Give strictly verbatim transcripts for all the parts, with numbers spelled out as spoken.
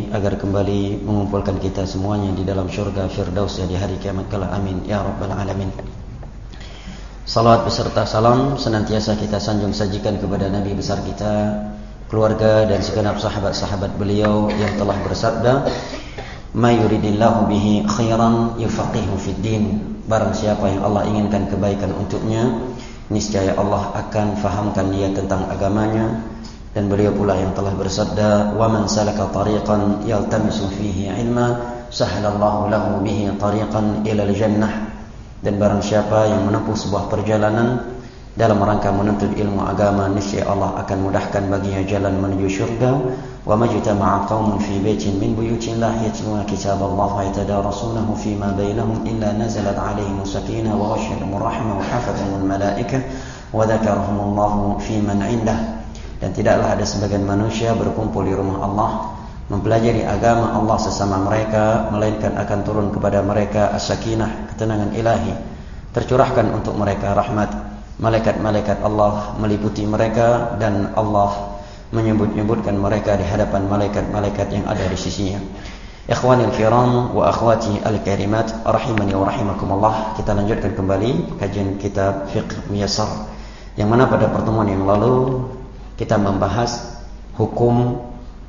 agar kembali mengumpulkan kita semuanya di dalam syurga Firdaus di hari kiamat kala. Amin ya rabbal alamin. Salawat beserta salam senantiasa kita sanjung sajikan kepada Nabi besar kita, keluarga dan segenap sahabat-sahabat beliau yang telah bersabda, "Ma yuridillahu bihi khairan yufaqihu fid din." Barang siapa yang Allah inginkan kebaikan untuknya, niscaya Allah akan fahamkan dia tentang agamanya. Dan beliau pula yang telah bersabda, "Wa man salaka tariqan yaltamisu fihi ilma, sahhalallahu lahu bihi tariqan ilal jannah." Dan barang siapa yang menempuh sebuah perjalanan dalam rangka menuntut ilmu agama, niscaya Allah akan mudahkan baginya jalan menuju syurga. "Wa majtama'a qaumun fi baitin min buyutillah yatluna kitaballahi wa yatadarasunahu fima bainahum illa nazalat 'alaihim sakinah wa ghashiyatuhumur rahmah wa hafathumul malaikah wa dzakarahumullahu fi man 'indah." Dan tidaklah ada sebagian manusia berkumpul di rumah Allah mempelajari agama Allah sesama mereka, melainkan akan turun kepada mereka as-sakinah, ketenangan ilahi, tercurahkan untuk mereka rahmat. Malaikat-malaikat Allah meliputi mereka dan Allah menyebut-nyebutkan mereka di hadapan malaikat-malaikat yang ada di sisinya. Ikhwanil kiram wa akhwati al-karimat rahimani wa rahimakumullah. Kita lanjutkan kembali kajian kitab Fiqh Muyassar, yang mana pada pertemuan yang lalu kita membahas hukum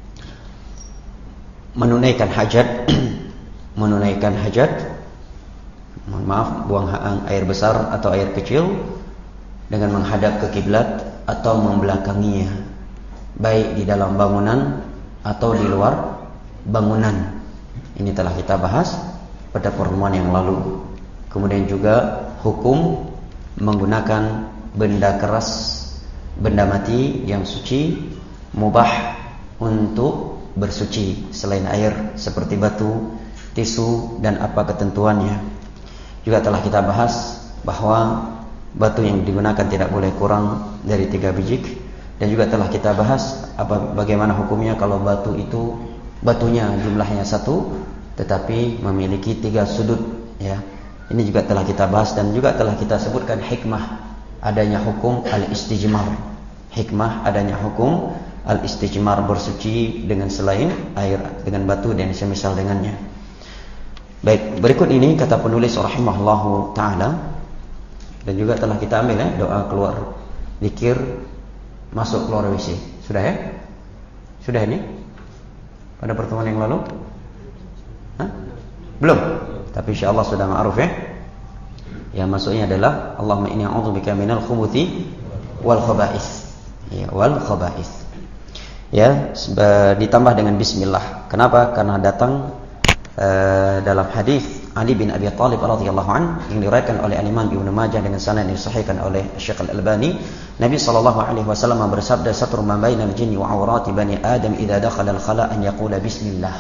menunaikan hajat menunaikan hajat mohon maaf buang air besar atau air kecil dengan menghadap ke kiblat atau membelakanginya, baik di dalam bangunan atau di luar bangunan. Ini telah kita bahas pada pertemuan yang lalu. Kemudian juga hukum menggunakan benda keras, benda mati yang suci, mubah untuk bersuci selain air, seperti batu, tisu, dan apa ketentuannya. Juga telah kita bahas bahwa batu yang digunakan tidak boleh kurang dari tiga biji. Dan juga telah kita bahas apa, bagaimana hukumnya kalau batu itu batunya jumlahnya satu tetapi memiliki tiga sudut, ya. Ini juga telah kita bahas, dan juga telah kita sebutkan hikmah adanya hukum al-istijmar. Hikmah adanya hukum al-istijmar, bersuci dengan selain air, dengan batu dan semisal dengannya. Baik, berikut ini kata penulis rahimahullahu ta'ala, dan juga telah kita ambil ya, doa keluar zikir masuk keluar W C. Sudah ya? Sudah ini? Pada pertemuan yang lalu? Hah? Belum? Tapi insyaallah sudah ma'ruf ya. Yang maksudnya adalah Allahumma inni a'udzubika minal khubuthi wal khaba'is. Ya, wal khaba'is. Ya, ditambah dengan bismillah. Kenapa? Karena datang uh, dalam hadis Ali bin Abi Thalib radhiyallahu an yang diriwayatkan oleh Imam Ibnu Majah dengan sanad yang disahihkan oleh Syekh Al-Albani, Nabi sallallahu alaihi wasallam bersabda, "Satru ma bainal jinni wa awrati bani Adam idza dakhala al-khala' an yaqula bismillah."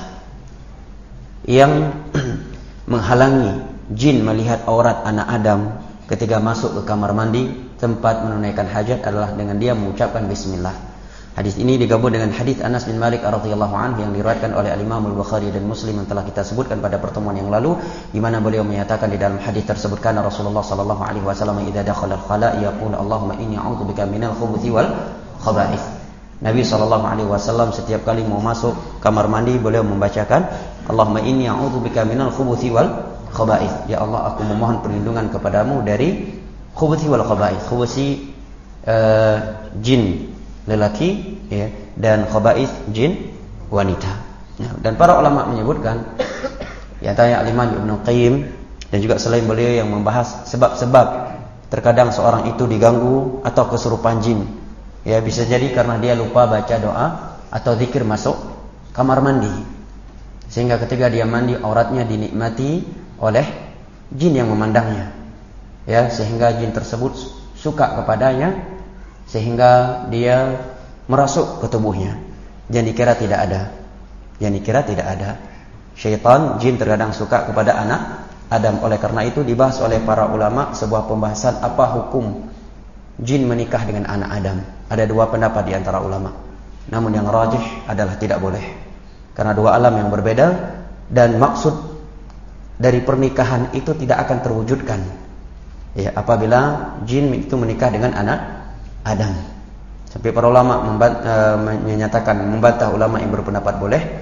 Yang menghalangi jin melihat aurat anak Adam ketika masuk ke kamar mandi tempat menunaikan hajat adalah dengan dia mengucapkan bismillah. Hadis ini digabung dengan hadis Anas bin Malik radhiyallahu anhu yang diriwayatkan oleh Al-Imam Al-Bukhari dan Muslim yang telah kita sebutkan pada pertemuan yang lalu, di mana beliau menyatakan di dalam hadis tersebut, kana Rasulullah sallallahu alaihi wasallam idza dakhala al-khala' yaqulu Allahumma inni a'udzubika minal khubuthi wal khaba'ith. Nabi sallallahu alaihi wasallam setiap kali mau masuk kamar mandi beliau membacakan Allahumma inni a'udzubika minal khubuthi wal khaba'ith. Ya Allah, aku memohon perlindungan kepadamu dari khubuthi wal khaba'ith. Khubuthi uh, jin lelaki, ya, dan khaba'ith jin wanita. Nah, dan para ulama menyebutkan, ya, tanya Al-Imam Ibnu Qayyim dan juga selain beliau yang membahas sebab-sebab terkadang seorang itu diganggu atau kesurupan jin. Ya, bisa jadi karena dia lupa baca doa atau zikir masuk kamar mandi, sehingga ketika dia mandi auratnya dinikmati oleh jin yang memandangnya, ya, sehingga jin tersebut suka kepadanya sehingga dia merasuk ke tubuhnya. Jangan dikira tidak ada. Jangan dikira tidak ada. Syaitan, jin terkadang suka kepada anak Adam. Oleh karena itu dibahas oleh para ulama sebuah pembahasan apa hukum jin menikah dengan anak Adam. Ada dua pendapat di antara ulama. Namun yang rajih adalah tidak boleh. Karena dua alam yang berbeda dan maksud dari pernikahan itu tidak akan terwujudkan, ya, apabila jin itu menikah dengan anak Adam. Sampai para ulama membat, e, menyatakan membantah ulama yang berpendapat boleh.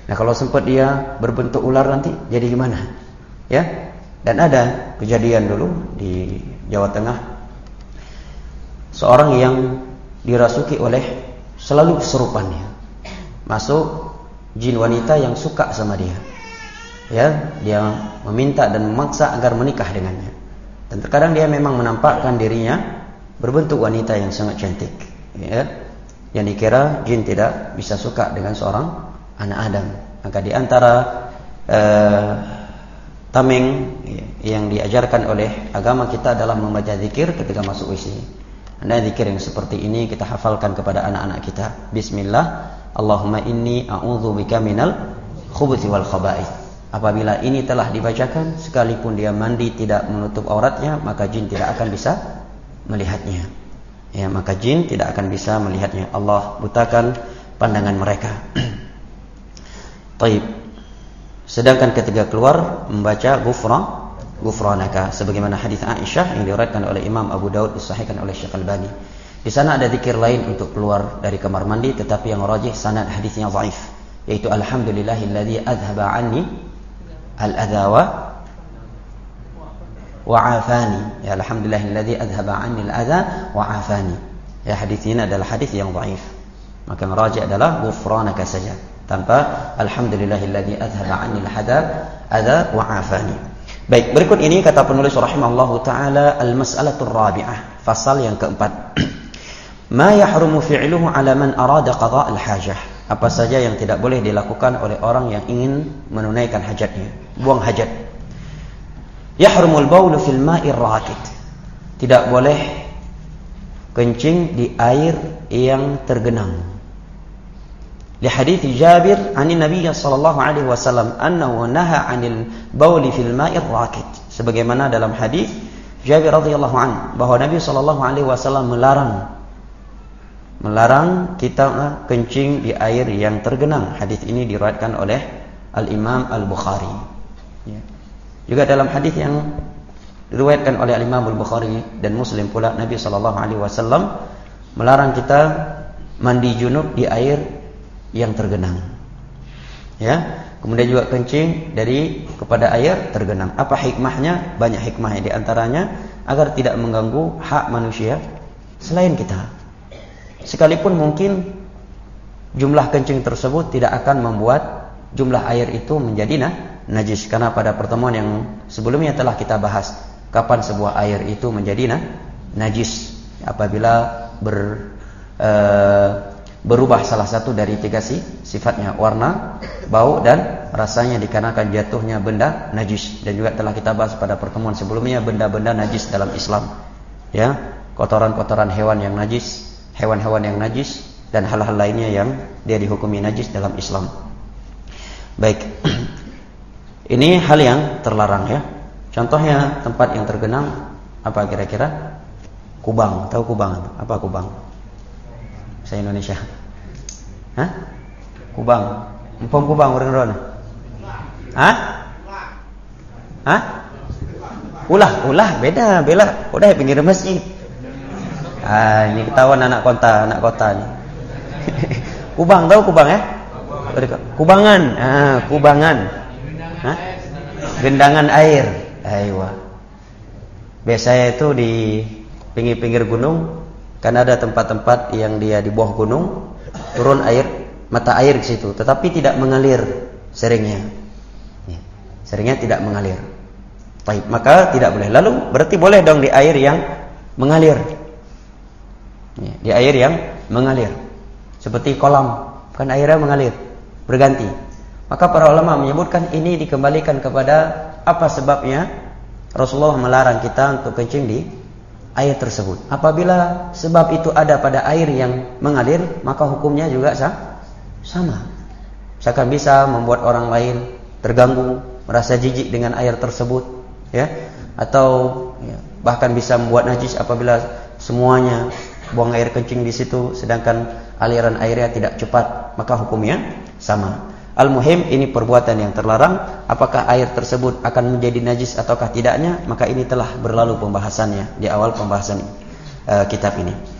Nah, kalau sempat dia berbentuk ular nanti jadi gimana? Ya. Dan ada kejadian dulu di Jawa Tengah, seorang yang dirasuki oleh selalu kesurupannya. Masuk jin wanita yang suka sama dia. Ya, dia meminta dan memaksa agar menikah dengannya. Dan terkadang dia memang menampakkan dirinya berbentuk wanita yang sangat cantik. Ya. Yang dikira jin tidak bisa suka dengan seorang anak Adam. Maka di antara uh, tameng yang diajarkan oleh agama kita adalah membaca zikir ketika masuk W C. Anda zikir yang seperti ini kita hafalkan kepada anak-anak kita. Bismillah, Allahumma inni a'udzubika minal khubuthi wal khaba'ith. Apabila ini telah dibacakan, sekalipun dia mandi tidak menutup auratnya, maka jin tidak akan bisa melihatnya. Ya, maka jin tidak akan bisa melihatnya. Allah butakan pandangan mereka. Taib. Sedangkan ketika keluar membaca ghufran, ghufranaka, sebagaimana hadis Aisyah yang diriwayatkan oleh Imam Abu Daud disahihkan oleh Syekh Al-Albani. Di sana ada zikir lain untuk keluar dari kamar mandi, tetapi yang rajih sanad hadisnya dhaif, yaitu alhamdulillahilladzi adhaba anni al-adha wa afani. Ya, alhamdulillahilladzi adhaba anni al-adha wa afani. Ya, hadis ini adalah hadis yang dhaif. Maka yang rajih adalah ghufranaka saja, tanpa alhamdulillahilladzi adhaba anni al-adha adha wa afani. Baik, berikut ini kata penulis rahimahullahu taala al-mas'alatur rabi'ah, fasal yang keempat. Ma yahrumu fi'luhu 'ala man arada qada' al-hajah. Apa saja yang tidak boleh dilakukan oleh orang yang ingin menunaikan hajatnya, buang hajat. Yahrumul baulu fil ma'ir rakid. Tidak boleh kencing di air yang tergenang. Li hadits Jabir 'an Nabi sallallahu alaihi wasallam annahu naha 'anil bauli fil ma'ir rakid. Sebagaimana dalam hadis Jabir radhiyallahu anhu bahwa Nabi sallallahu alaihi wasallam melarang melarang kita kencing di air yang tergenang. Hadis ini diriwayatkan oleh Al-Imam Al-Bukhari. Ya. Juga dalam hadis yang diriwayatkan oleh Al-Imam Al-Bukhari dan Muslim pula, Nabi sallallahu alaihi wasallam melarang kita mandi junub di air yang tergenang. Ya. Kemudian juga kencing dari kepada air tergenang. Apa hikmahnya? Banyak hikmahnya, di antaranya agar tidak mengganggu hak manusia selain kita. Sekalipun mungkin jumlah kencing tersebut tidak akan membuat jumlah air itu menjadi nah, najis. Karena pada pertemuan yang sebelumnya telah kita bahas kapan sebuah air itu menjadi nah, najis. Apabila ber, e, berubah salah satu dari tiga si, sifatnya, warna, bau, dan rasanya dikarenakan jatuhnya benda najis. Dan juga telah kita bahas pada pertemuan sebelumnya benda-benda najis dalam Islam. Ya, kotoran-kotoran hewan yang najis, hewan-hewan yang najis, dan hal-hal lainnya yang dia dihukumi najis dalam Islam. Baik, ini hal yang terlarang ya. Contohnya tempat yang tergenang apa kira-kira? Kubang, tahu kubang? Apa kubang? Saya Indonesia. Hah? Kubang. Empom kubang orang ron. Hah? Hah? Ulah, ulah beda, bela. Udah pinggir masjid. Ah, ini ketahuan anak kota, anak kota nih. Kubang, tahu kubang ya? Kubangan, ah, kubangan. Hah? Gendangan air. Aywa. Biasanya itu di pinggir-pinggir gunung, kan ada tempat-tempat yang dia di bawah gunung, turun air, mata air ke situ, tetapi tidak mengalir seringnya. Seringnya tidak mengalir. Baik, maka tidak boleh. Lalu berarti boleh dong di air yang mengalir. Di air yang mengalir, seperti kolam, kan airnya mengalir, berganti. Maka para ulama menyebutkan ini dikembalikan kepada apa sebabnya Rasulullah melarang kita untuk kencing di air tersebut. Apabila sebab itu ada pada air yang mengalir, maka hukumnya juga sama. Misalkan bisa membuat orang lain terganggu, merasa jijik dengan air tersebut, ya, atau ya, bahkan bisa membuat najis apabila semuanya buang air kencing di situ, sedangkan aliran airnya tidak cepat, maka hukumnya sama. Al-muhim ini perbuatan yang terlarang. Apakah air tersebut akan menjadi najis ataukah tidaknya, maka ini telah berlalu pembahasannya di awal pembahasan uh, kitab ini.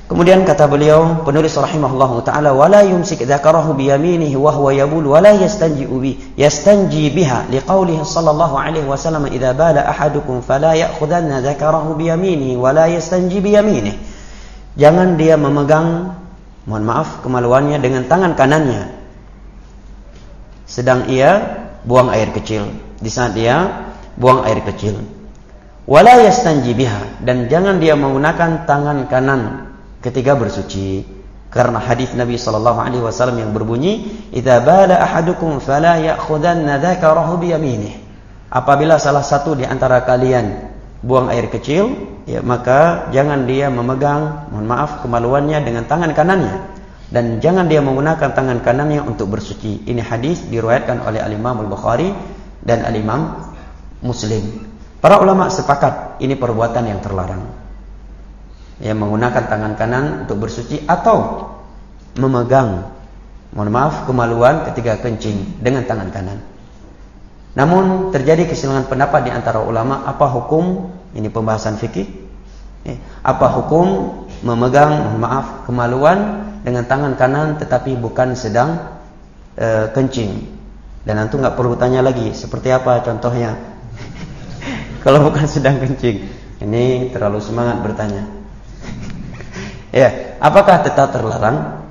Kemudian kata beliau penulis rahimahullahu taala, wala yumsik dzakarahu bi yaminihi wa huwa yabul wala yastanji bi yastanji biha liqaulihi sallallahu alaihi wasallam idza bala ahadukum fala ya'khudanna dzakarahu bi yaminihi wala yastanji bi yaminihi. Jangan dia memegang, mohon maaf, kemaluannya dengan tangan kanannya sedang ia buang air kecil, di saat dia buang air kecil. Wala yastanji biha, dan jangan dia menggunakan tangan kanan ketika bersuci, karena hadis Nabi sallallahu alaihi wasallam yang berbunyi, "Idza bala ahadukum fala ya'khudanna dzakarahu bi yaminih." Apabila salah satu di antara kalian buang air kecil, ya maka jangan dia memegang, mohon maaf, kemaluannya dengan tangan kanannya, dan jangan dia menggunakan tangan kanannya untuk bersuci. Ini hadis diriwayatkan oleh Al-Imam Al-Bukhari dan Al-Imam Muslim. Para ulama sepakat ini perbuatan yang terlarang. Ya, menggunakan tangan kanan untuk bersuci atau memegang, mohon maaf, kemaluan ketika kencing dengan tangan kanan. Namun terjadi keselisih pendapat di antara ulama, apa hukum, ini pembahasan fikih, ya, apa hukum memegang, mohon maaf, kemaluan dengan tangan kanan tetapi bukan sedang e, kencing. Dan antum nggak perlu tanya lagi seperti apa contohnya. Kalau bukan sedang kencing, ini terlalu semangat bertanya. Ya, apakah tetap terlarang?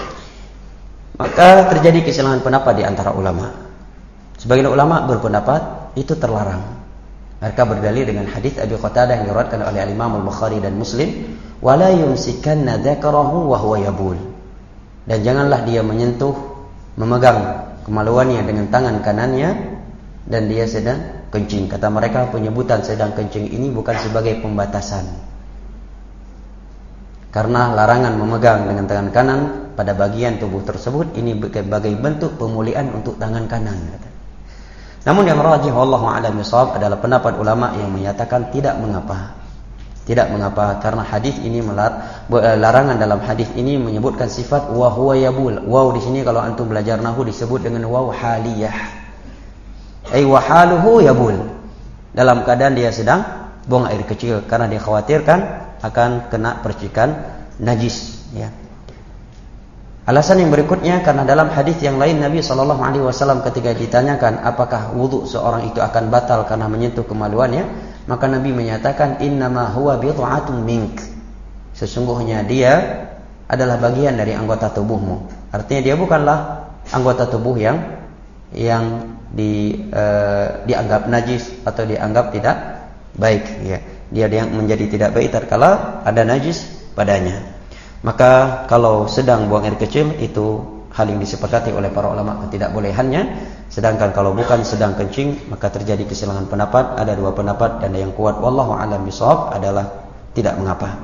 Maka terjadi keselisih pendapat di antara ulama. Sebagian ulama berpendapat itu terlarang. Mereka berdalil dengan hadis Abi Qatadah yang diriwayatkan oleh Al-Imam Al-Bukhari dan Muslim, "Wala yumsikanna dzakarahu wa huwa yabul." Dan janganlah dia menyentuh, memegang kemaluannya dengan tangan kanannya dan dia sedang kencing. Kata mereka, penyebutan sedang kencing ini bukan sebagai pembatasan. Karena larangan memegang dengan tangan kanan pada bagian tubuh tersebut ini sebagai bentuk pemuliaan untuk tangan kanan. Namun yang rajih wallahu a'lam bishawab adalah pendapat ulama yang menyatakan tidak mengapa. Tidak mengapa karena hadis ini melar, larangan dalam hadis ini menyebutkan sifat wa huwa yabul. Waw di sini kalau antum belajar nahwu disebut dengan waw haliyah. Ai wa haluhu yabul. Dalam keadaan dia sedang buang air kecil karena dia khawatirkan akan kena percikan najis, ya. Alasan yang berikutnya karena dalam hadis yang lain Nabi sallallahu alaihi wasallam ketika ditanyakan apakah wudu seorang itu akan batal karena menyentuh kemaluannya, maka Nabi menyatakan innama huwa bid'atun mink. Sesungguhnya dia adalah bagian dari anggota tubuhmu. Artinya dia bukanlah anggota tubuh yang yang di uh, dianggap najis atau dianggap tidak baik, ya. Dia yang menjadi tidak baik tatkala ada najis padanya. Maka kalau sedang buang air kecil itu hal yang disepakati oleh para ulama ketidakbolehannya. Sedangkan kalau bukan sedang kencing maka terjadi keselisih pendapat. Ada dua pendapat dan yang kuat wallahu a'lam bishawab adalah tidak mengapa.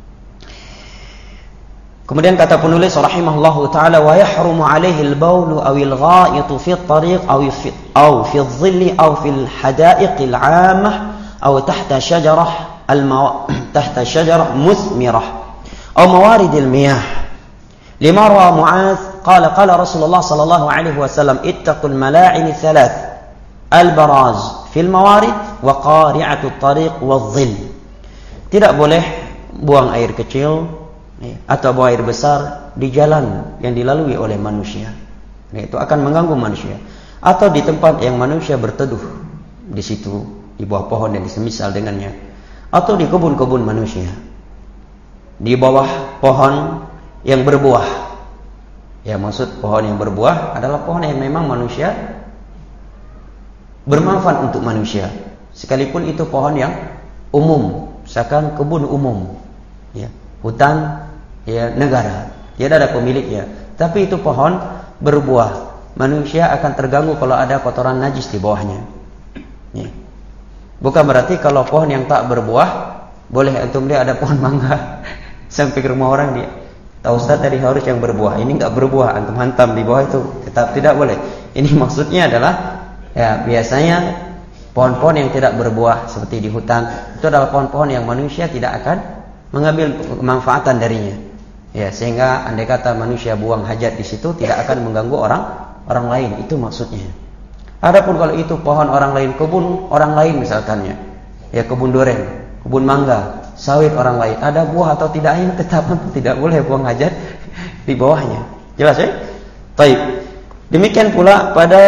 Kemudian kata penulis rahimahullahu taala, wa yahrumu alaihi al-baulu aw al-gha'itu fi at-tariq aw fi aw fi adh-dhilli aw fi al-hada'iq al-'ammah aw tahta syajarah al-maw tahta syajarah muthmirah aw mawarid al-miyah. Lima rawa Mu'adz qala qala Rasulullah sallallahu alaihi wasallam ittaqul mala'in thalath al-baraz fil mawarid wa qari'atu at-tariq wadh-dhill. Tidak boleh buang air kecil atau buang air besar di jalan yang dilalui oleh manusia. Nah, itu akan mengganggu manusia. Atau di tempat yang manusia berteduh di situ, di bawah pohon dan semisal dengannya, atau di kebun-kebun manusia, di bawah pohon yang berbuah. Ya, maksud pohon yang berbuah adalah pohon yang memang manusia bermanfaat untuk manusia, sekalipun itu pohon yang umum, misalkan kebun umum, ya, hutan ya negara, tidak ada pemiliknya, tapi itu pohon berbuah, manusia akan terganggu kalau ada kotoran najis di bawahnya, ya. Bukan berarti kalau pohon yang tak berbuah boleh antum lihat ada pohon mangga sampai ke rumah orang dia, tahu Ustaz tadi harus yang berbuah, ini enggak berbuah, antum hantam di bawah itu, tetap tidak boleh. Ini maksudnya adalah ya biasanya pohon-pohon yang tidak berbuah seperti di hutan itu adalah pohon-pohon yang manusia tidak akan mengambil kemanfaatan darinya, ya, sehingga andai kata manusia buang hajat di situ tidak akan mengganggu orang orang lain, itu maksudnya. Adapun kalau itu pohon orang lain, kebun orang lain misalkannya, ya kebun duren, kebun mangga, sawit orang lain, ada buah atau tidak air, tetap tidak boleh buang hajat di bawahnya. Jelas ya? Baik. Demikian pula pada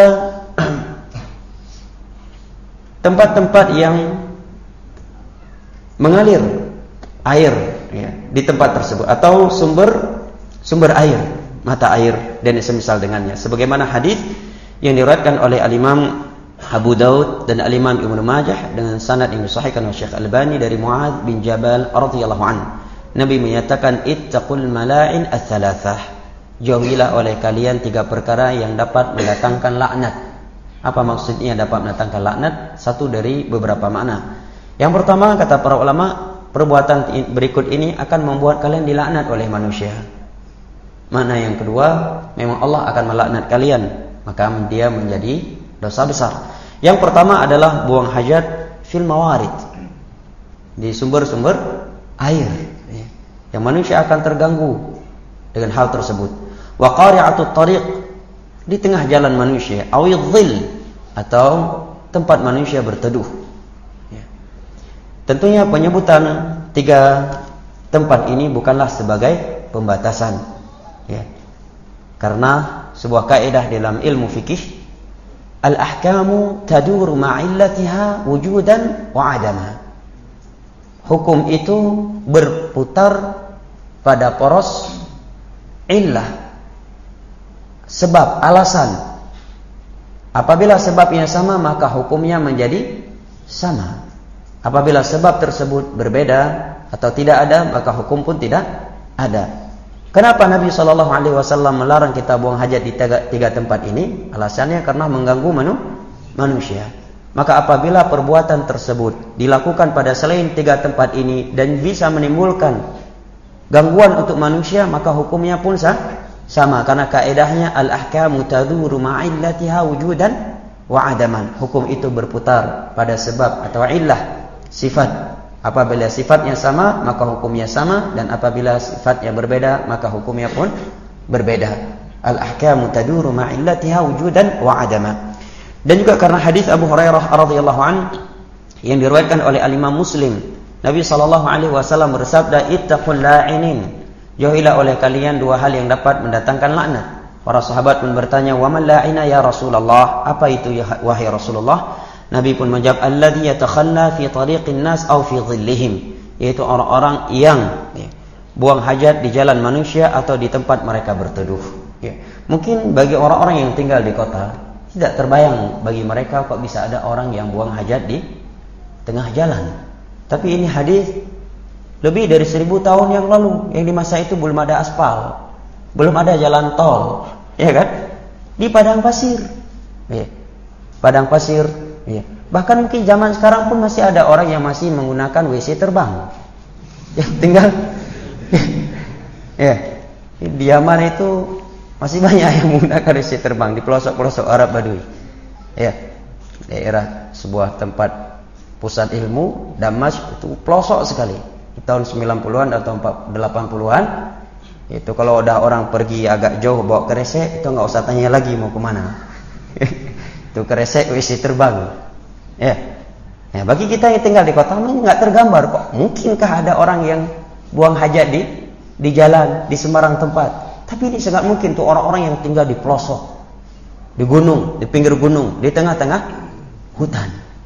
tempat-tempat yang mengalir air ya, di tempat tersebut atau sumber sumber air, mata air dan semisal dengannya. Sebagaimana hadis yang diriwayatkan oleh Al-Imam Abu Daud dan Al-Imam Ibnu Majah dengan sanad yang disahihkan oleh Syekh Albani dari Muadz bin Jabal radhiyallahu anhu. Nabi menyatakan ittaqul mala'in ats-tsalatsah. Jauhilah oleh kalian tiga perkara yang dapat mendatangkan laknat. Apa maksudnya dapat mendatangkan laknat? Satu dari beberapa makna. Yang pertama kata para ulama, perbuatan berikut ini akan membuat kalian dilaknat oleh manusia. Makna yang kedua, memang Allah akan melaknat kalian, maka dia menjadi dosa besar. Yang pertama adalah buang hajat fil mawarid, di sumber-sumber air, yang manusia akan terganggu dengan hal tersebut. Wa qari'atut tariq, di tengah jalan manusia, awidhil, atau tempat manusia berteduh. Tentunya penyebutan tiga tempat ini bukanlah sebagai pembatasan, ya. Karena sebuah kaidah dalam ilmu fikih, al-ahkamu taduru ma'illatiha wujudan wa adama. Hukum itu berputar pada poros illah, sebab, alasan. Apabila sebabnya sama, maka hukumnya menjadi sama. Apabila sebab tersebut berbeda atau tidak ada, maka hukum pun tidak ada. Kenapa Nabi shallallahu alaihi wasallam melarang kita buang hajat di tiga, tiga tempat ini? Alasannya karena mengganggu manu, manusia. Maka apabila perbuatan tersebut dilakukan pada selain tiga tempat ini dan bisa menimbulkan gangguan untuk manusia, maka hukumnya pun sah, sama. Karena kaedahnya al-ahkamu taduru ma'illatiha wujudan wa adaman. Hukum itu berputar pada sebab atau illah, sifat. Apabila sifatnya sama, maka hukumnya sama, dan apabila sifatnya berbeda, maka hukumnya pun berbeda. Al-ahkamu taduru ma'illatiha wujudan wa adaman. Dan juga karena hadis Abu Hurairah radhiyallahu anhu yang diriwayatkan oleh Al-Imam Muslim, Nabi sallallahu alaihi wasallam bersabda, ittaqul la'inin, jauhilah oleh kalian dua hal yang dapat mendatangkan laknat. Para sahabat pun bertanya, wa man la'ina ya Rasulullah, apa itu ya wahai Rasulullah? Nabi pun menjawab, alladhi yatakhalla fi tariqin nas aw fi dhillihim, yaitu orang-orang yang ya, buang hajat di jalan manusia atau di tempat mereka berteduh. Ya. Mungkin bagi orang-orang yang tinggal di kota tidak terbayang bagi mereka kok bisa ada orang yang buang hajat di tengah jalan. Tapi ini hadis lebih dari seribu tahun yang lalu, yang di masa itu belum ada aspal, belum ada jalan tol, ya kan? Di padang pasir, ya. Padang pasir, ya. Bahkan mungkin zaman sekarang pun masih ada orang yang masih menggunakan W C terbang, ya, tinggal, ya. Di Yaman itu masih banyak yang menggunakan W C terbang di pelosok-pelosok Arab Badui, ya. Daerah sebuah tempat pusat ilmu Damaskus itu pelosok sekali. Di tahun sembilan puluhan atau delapan puluhan, itu kalau udah orang pergi agak jauh bawa keresek, itu nggak usah tanya lagi mau kemana. Itu keresek W C terbang, ya. Ya, bagi kita yang tinggal di kota nggak tergambar kok. Mungkinkah ada orang yang buang hajat di di jalan, di sembarang tempat? Tapi ini sangat mungkin tuh orang-orang yang tinggal di pelosok, di gunung, di pinggir gunung, di tengah-tengah hutan.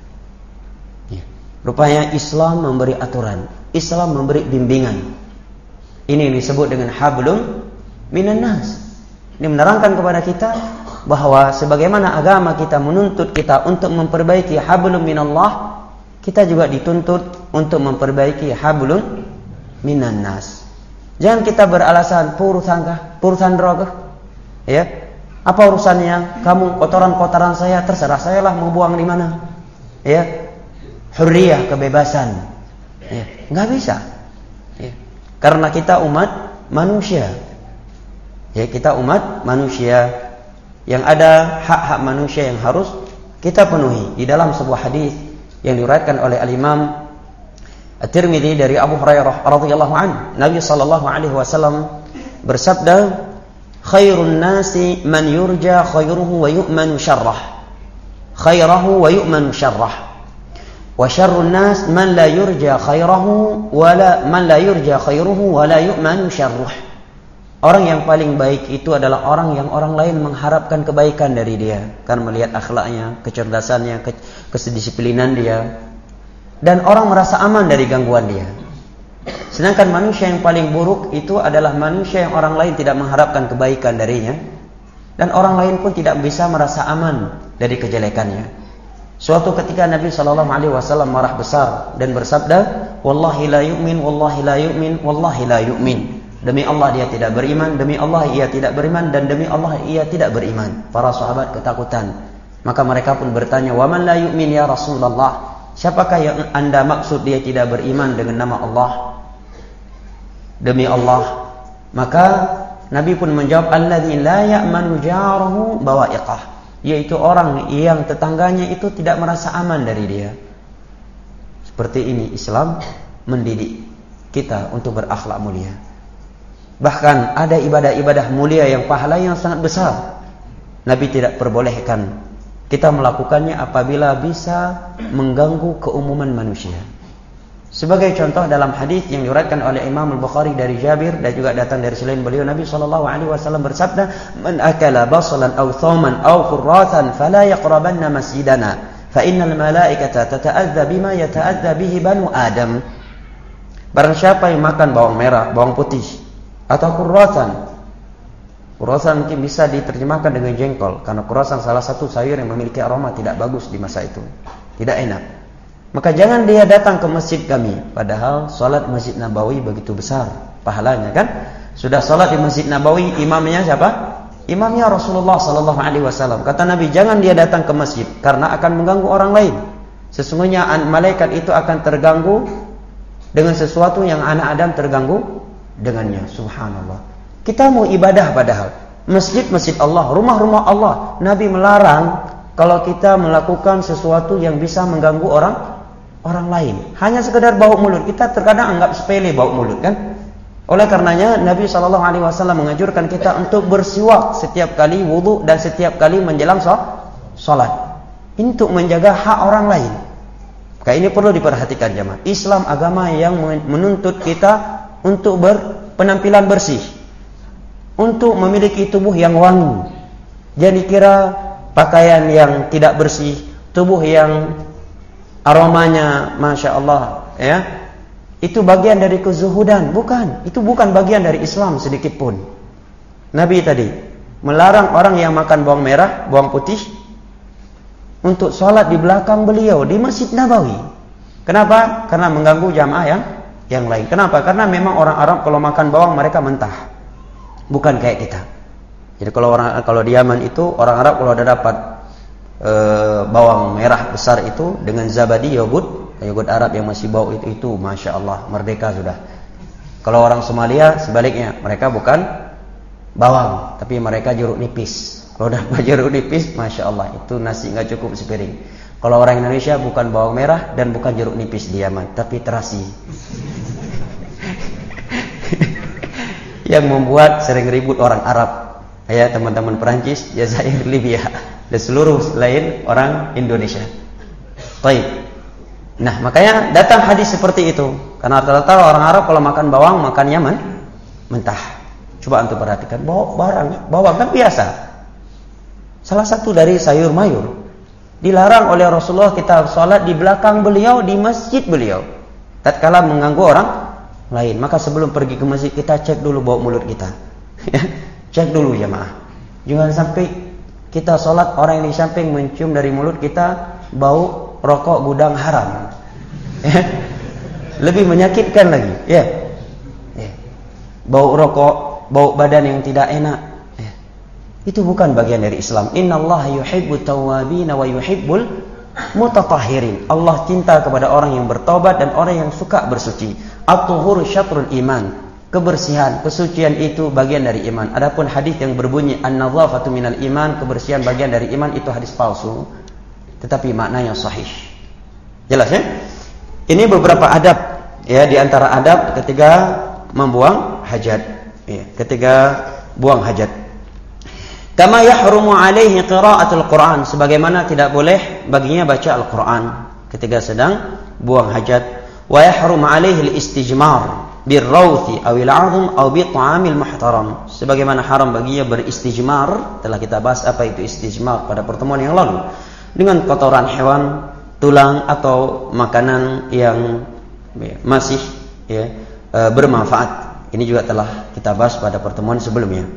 Ya. Rupanya Islam memberi aturan, Islam memberi bimbingan. Ini disebut dengan hablum minan nas. Ini menerangkan kepada kita bahwa sebagaimana agama kita menuntut kita untuk memperbaiki hablum minallah, kita juga dituntut untuk memperbaiki hablum minan nas. Jangan kita beralasan urusan kah, urusan droga, ya. Apa urusannya? Kamu kotoran-kotoran saya, terserah saya lah mau buang di mana, ya. Hurriyah, kebebasan, ya. Nggak bisa, ya. Karena kita umat manusia, ya, kita umat manusia yang ada hak-hak manusia yang harus kita penuhi. Di dalam sebuah hadis yang diriwayatkan oleh Al-Imam At-Tirmidzi dari Abu Hurairah radhiyallahu anhu, Nabi sallallahu alaihi wasallam bersabda, khairun nasi man yurja khairuhu wa yu'manu syarrah, khairahu wa yu'manu syarrah. Wa syarrun nas man la yurja khairahu wa la man la yurja khairuhu wa la yu'manu syarruh. Orang yang paling baik itu adalah orang yang orang lain mengharapkan kebaikan dari dia karena melihat akhlaknya, kecerdasannya, kedisiplinan dia, dan orang merasa aman dari gangguan dia. Sedangkan manusia yang paling buruk itu adalah manusia yang orang lain tidak mengharapkan kebaikan darinya, dan orang lain pun tidak bisa merasa aman dari kejelekannya. Suatu ketika Nabi shallallahu alaihi wasallam marah besar dan bersabda, "Wallahi la yu'min, wallahi la yu'min, wallahi la yu'min." Demi Allah dia tidak beriman, demi Allah ia tidak beriman, dan demi Allah ia tidak beriman. Para sahabat ketakutan. Maka mereka pun bertanya, "Wa man la yu'min ya Rasulullah?" Siapakah yang Anda maksud dia tidak beriman dengan nama Allah? Demi Allah. Maka Nabi pun menjawab, "Alladzi la ya'manu jarahu bawa'iqah." Yaitu orang yang tetangganya itu tidak merasa aman dari dia. Seperti ini Islam mendidik kita untuk berakhlak mulia. Bahkan ada ibadah-ibadah mulia yang pahala yang sangat besar. Nabi tidak perbolehkan kita melakukannya apabila bisa mengganggu keumuman manusia. Sebagai contoh dalam hadis yang diriwayatkan oleh Imam Al-Bukhari dari Jabir dan juga datang dari selain beliau, Nabi sallallahu alaihi wasallam bersabda, "Man akala basalan aw thawman aw khurratan fala yaqrabanna masjidana, fa innal malaikata tata'adza bima yata'adza bihi banu Adam." Barang siapa yang makan bawang merah, bawang putih, atau kurratan. Kurratan mungkin bisa diterjemahkan dengan jengkol, karena kurratan salah satu sayur yang memiliki aroma tidak bagus di masa itu, tidak enak. Maka jangan dia datang ke masjid kami, padahal salat Masjid Nabawi begitu besar pahalanya kan? Sudah salat di Masjid Nabawi, imamnya siapa? Imamnya Rasulullah sallallahu alaihi wasallam. Kata Nabi, jangan dia datang ke masjid karena akan mengganggu orang lain. Sesungguhnya malaikat itu akan terganggu dengan sesuatu yang anak Adam terganggu dengannya. Subhanallah. Kita mau ibadah padahal masjid-masjid Allah, rumah-rumah Allah. Nabi melarang kalau kita melakukan sesuatu yang bisa mengganggu orang orang lain. Hanya sekedar bau mulut. Kita terkadang anggap sepele bau mulut kan? Oleh karenanya Nabi shallallahu alaihi wasallam menganjurkan kita untuk bersiwak setiap kali wudu dan setiap kali menjelang salat, untuk menjaga hak orang lain. Maka ini perlu diperhatikan jemaah. Islam agama yang menuntut kita untuk berpenampilan bersih, untuk memiliki tubuh yang wangi. Jadi kira pakaian yang tidak bersih, tubuh yang aromanya masya Allah, ya, itu bagian dari kezuhudan. Bukan, itu bukan bagian dari Islam sedikit pun. Nabi tadi melarang orang yang makan bawang merah, bawang putih untuk sholat di belakang beliau di Masjid Nabawi. Kenapa? Karena mengganggu jamaah yang yang lain. Kenapa? Karena memang orang Arab kalau makan bawang mereka mentah, bukan kayak kita. Jadi kalau orang kalau di Yaman itu orang Arab kalau ada dapat e, bawang merah besar itu dengan zabadi yogurt, yogurt Arab yang masih bau itu, itu masya Allah merdeka sudah. Kalau orang Somalia sebaliknya, mereka bukan bawang tapi mereka jeruk nipis. Kalau dapat jeruk nipis, masya Allah itu nasi nggak cukup sepiring. Kalau orang Indonesia bukan bawang merah dan bukan jeruk nipis di Yaman, tapi terasi. Yang membuat sering ribut orang Arab, ya teman-teman Perancis, Jazair, Libya, dan seluruh selain orang Indonesia. Baik. Nah, makanya datang hadis seperti itu. Karena rata-rata orang Arab kalau makan bawang makannya men mentah. Coba antum perhatikan, bawang barang, bawang kan biasa. Salah satu dari sayur mayur. Dilarang oleh Rasulullah kita sholat di belakang beliau, di masjid beliau, tatkala mengganggu orang lain. Maka sebelum pergi ke masjid kita cek dulu bau mulut kita. Cek dulu jemaah. Jangan sampai kita sholat orang yang di samping mencium dari mulut kita bau rokok gudang haram. Lebih menyakitkan lagi. Ya. Ya. Bau rokok, bau badan yang tidak enak. Itu bukan bagian dari Islam. Innallaha yuhibbut tawwabin wa yuhibbul mutatahhirin. Allah cinta kepada orang yang bertobat dan orang yang suka bersuci. At-tuhuru syatrul iman. Kebersihan, kesucian itu bagian dari iman. Adapun hadis yang berbunyi an-nadhafatu minal iman, kebersihan bagian dari iman, itu hadis palsu. Tetapi maknanya sahih. Jelas ya? Ini beberapa adab, ya, di antara adab ketika membuang hajat, ya, ketika buang hajat. Kama yahrumu alaihi qira'atul Qur'an, sebagaimana tidak boleh baginya baca Al-Qur'an. ketika sedang buang hajat. Wa yahrum 'alaihi al-istijmar birrawthi aw al-'azm aw bi ta'amil muhtaram. Sebagaimana haram baginya beristijmar, telah kita bahas apa itu istijmar pada pertemuan yang lalu, dengan kotoran hewan, tulang atau makanan yang masih ya, e, bermanfaat. Ini juga telah kita bahas pada pertemuan sebelumnya.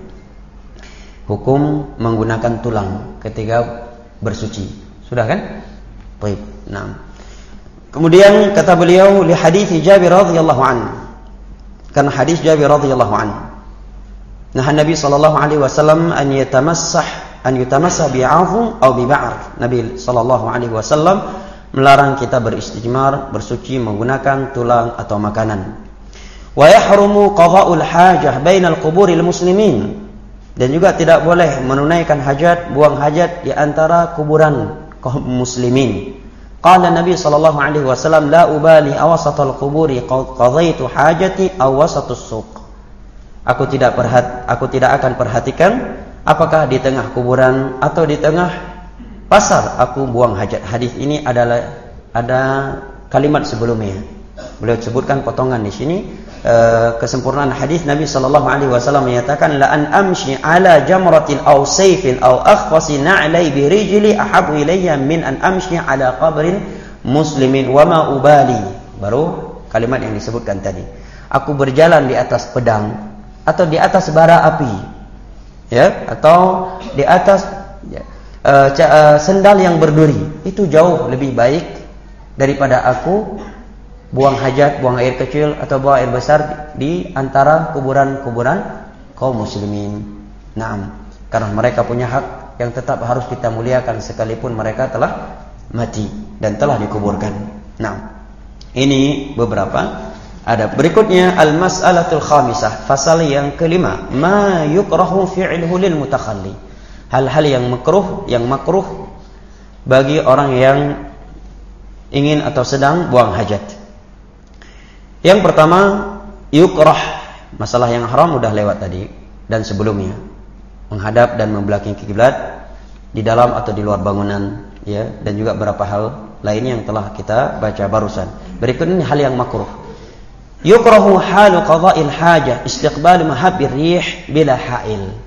Hukum menggunakan tulang ketika bersuci. Sudah kan? Baik. Nah. Kemudian kata beliau li hadits Jabir radhiyallahu anhu. Karena hadis Jabir radhiyallahu anhu. Nah, Nabi sallallahu alaihi wasallam an yatamassah an yutamassah bi'azm atau bi'ar. Nabi sallallahu alaihi wasallam melarang kita beristijmar, bersuci menggunakan tulang atau makanan. Wa yahrumu qada'ul hajah bainal quburil muslimin. Dan juga tidak boleh menunaikan hajat, buang hajat di antara kuburan kaum muslimin. Qala Nabi sallallahu alaihi wasallam la ubali awasatal quburi qadaitu hajati aw wasatus suq. Aku tidak perhat aku tidak akan perhatikan apakah di tengah kuburan atau di tengah pasar aku buang hajat. Hadis ini adalah ada kalimat sebelumnya. Beliau sebutkan potongan di sini e, kesempurnaan hadis. Nabi sallallahu alaihi wasallam menyatakan la an amshi ala jamratin aw sayfin aw akhfasi na'lai bi rijli ahabu ilayya min an amshi ala qabrin muslimin wa ma ubali. Baru kalimat yang disebutkan tadi. Aku berjalan di atas pedang atau di atas bara api, ya, atau di atas ya, e, e, sendal yang berduri. Itu jauh lebih baik daripada aku buang hajat, buang air kecil atau buang air besar di antara kuburan-kuburan kaum muslimin. Naam, karena mereka punya hak yang tetap harus kita muliakan sekalipun mereka telah mati dan telah dikuburkan. Nah, ini beberapa. Ada berikutnya al-mas'alatul khamisah, fasal yang kelima, ma yukrahu fi'luhu lil mutakhalli. Hal-hal yang makruh, yang makruh bagi orang yang ingin atau sedang buang hajat. Yang pertama, yukrah. Masalah yang haram sudah lewat tadi dan sebelumnya. Menghadap dan membelakangi kiblat di dalam atau di luar bangunan, ya, dan juga beberapa hal lainnya yang telah kita baca barusan. Berikut ini hal yang makruh. Yukrahu halu qada'il hajah istiqbal mahabbir rih bila ha'il.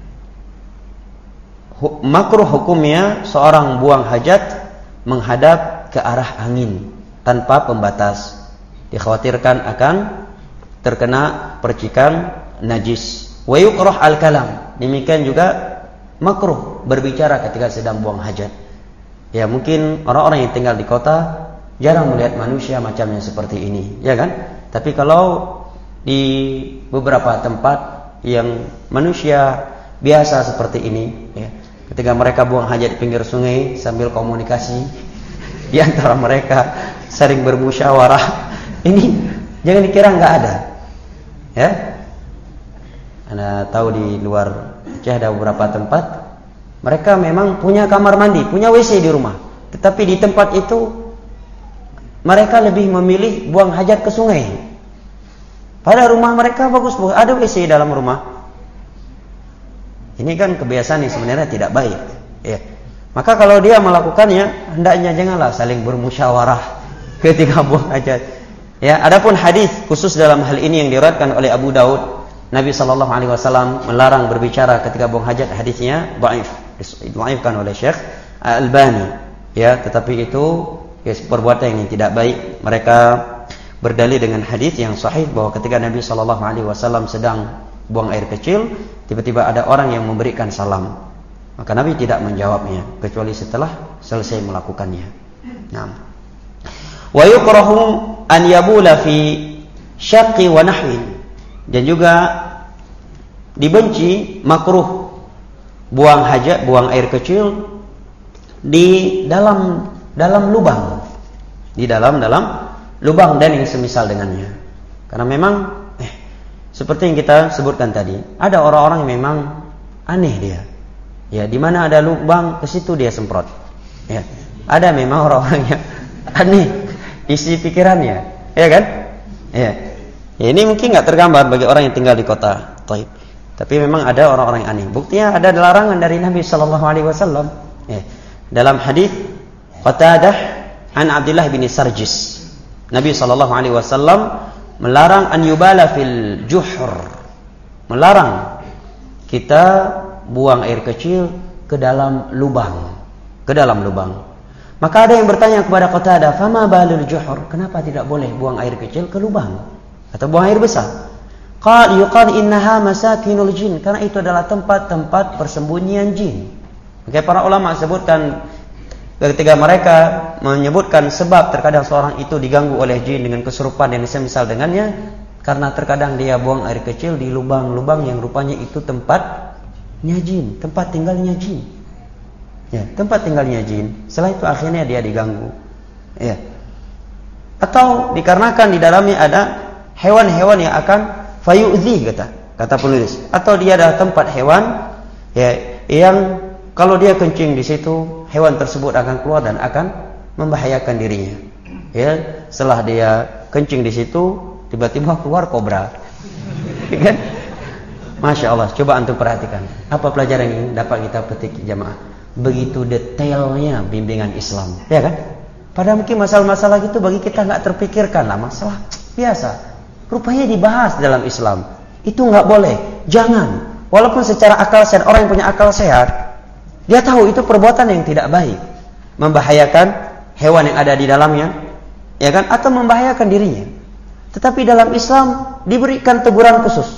Makruh hukumnya seorang buang hajat menghadap ke arah angin tanpa pembatas. Dikhawatirkan akan terkena percikan najis. Wa yukrah al-kalam. Demikian juga makruh berbicara ketika sedang buang hajat. Ya, mungkin orang-orang yang tinggal di kota jarang melihat manusia macamnya seperti ini, ya kan? Tapi kalau di beberapa tempat yang manusia biasa seperti ini, ya, ketika mereka buang hajat di pinggir sungai sambil komunikasi di antara mereka, sering bermusyawarah. Ini jangan dikira nggak ada, ya. Anda tahu di luar Aceh ada beberapa tempat mereka memang punya kamar mandi, punya W C di rumah, tetapi di tempat itu mereka lebih memilih buang hajat ke sungai. Pada rumah mereka bagus, ada W C dalam rumah. Ini kan kebiasaan yang sebenarnya tidak baik, ya. Maka kalau dia melakukannya, hendaknya janganlah saling bermusyawarah ketika buang hajat. Ya, adapun hadis khusus dalam hal ini yang diriwayatkan oleh Abu Daud, Nabi sallallahu alaihi wasallam melarang berbicara ketika buang hajat, hadisnya dhaif, dhaifkan oleh Syekh Al-Albani. Ya, tetapi itu ya, perbuatan yang tidak baik. Mereka berdalil dengan hadis yang sahih bahwa ketika Nabi sallallahu alaihi wasallam sedang buang air kecil, tiba-tiba ada orang yang memberikan salam. Maka Nabi tidak menjawabnya kecuali setelah selesai melakukannya. Nah, wa yukrahu an yabula fi syaqqi wa nahwin. Dan juga dibenci, makruh buang hajat, buang air kecil di dalam dalam lubang. Di dalam dalam lubang dan yang semisal dengannya. Karena memang eh, seperti yang kita sebutkan tadi, ada orang-orang yang memang aneh dia. Ya, di mana ada lubang, ke situ dia semprot. Ya. Ada memang orang-orang yang aneh isi pikirannya, ya kan? Ya. Ya, ini mungkin nggak tergambar bagi orang yang tinggal di kota. Taib. Tapi memang ada orang-orang yang aneh. Buktinya ada larangan dari Nabi sallallahu alaihi wasallam. Ya. Dalam hadis Qatadah an Abdullah bin Sarjis. Nabi sallallahu alaihi wasallam melarang an yubala fil juhur. Melarang kita buang air kecil ke dalam lubang, ke dalam lubang. Maka ada yang bertanya kepada Qatadah, "Fama balul juhur?" Kenapa tidak boleh buang air kecil ke lubang atau buang air besar? Qal yuqal innaha masakinul jin, karena itu adalah tempat-tempat persembunyian jin. Maka para ulama sebutkan ketika mereka menyebutkan sebab terkadang seorang itu diganggu oleh jin dengan kesurupan yang semisal dengannya, karena terkadang dia buang air kecil di lubang-lubang yang rupanya itu tempatnya jin, tempat tinggalnya jin. Ya, tempat tinggalnya jin. Setelah itu akhirnya dia diganggu. Ya. Atau dikarenakan di dalamnya ada hewan-hewan yang akan fayu'zi, kata kata penulis. Atau dia adalah tempat hewan ya yang kalau dia kencing di situ, hewan tersebut akan keluar dan akan membahayakan dirinya. Ya, setelah dia kencing di situ, tiba-tiba keluar kobra. Kan? Masya Allah, coba antum perhatikan. Apa pelajaran yang dapat kita petik jamaah? Begitu detailnya bimbingan Islam, ya kan? Padahal mungkin masalah-masalah itu bagi kita nggak terpikirkan lah, masalah biasa. Rupanya dibahas dalam Islam. Itu nggak boleh, jangan. Walaupun secara akal sehat, orang yang punya akal sehat, dia tahu itu perbuatan yang tidak baik, membahayakan hewan yang ada di dalamnya, ya kan? Atau membahayakan dirinya. Tetapi dalam Islam diberikan teguran khusus.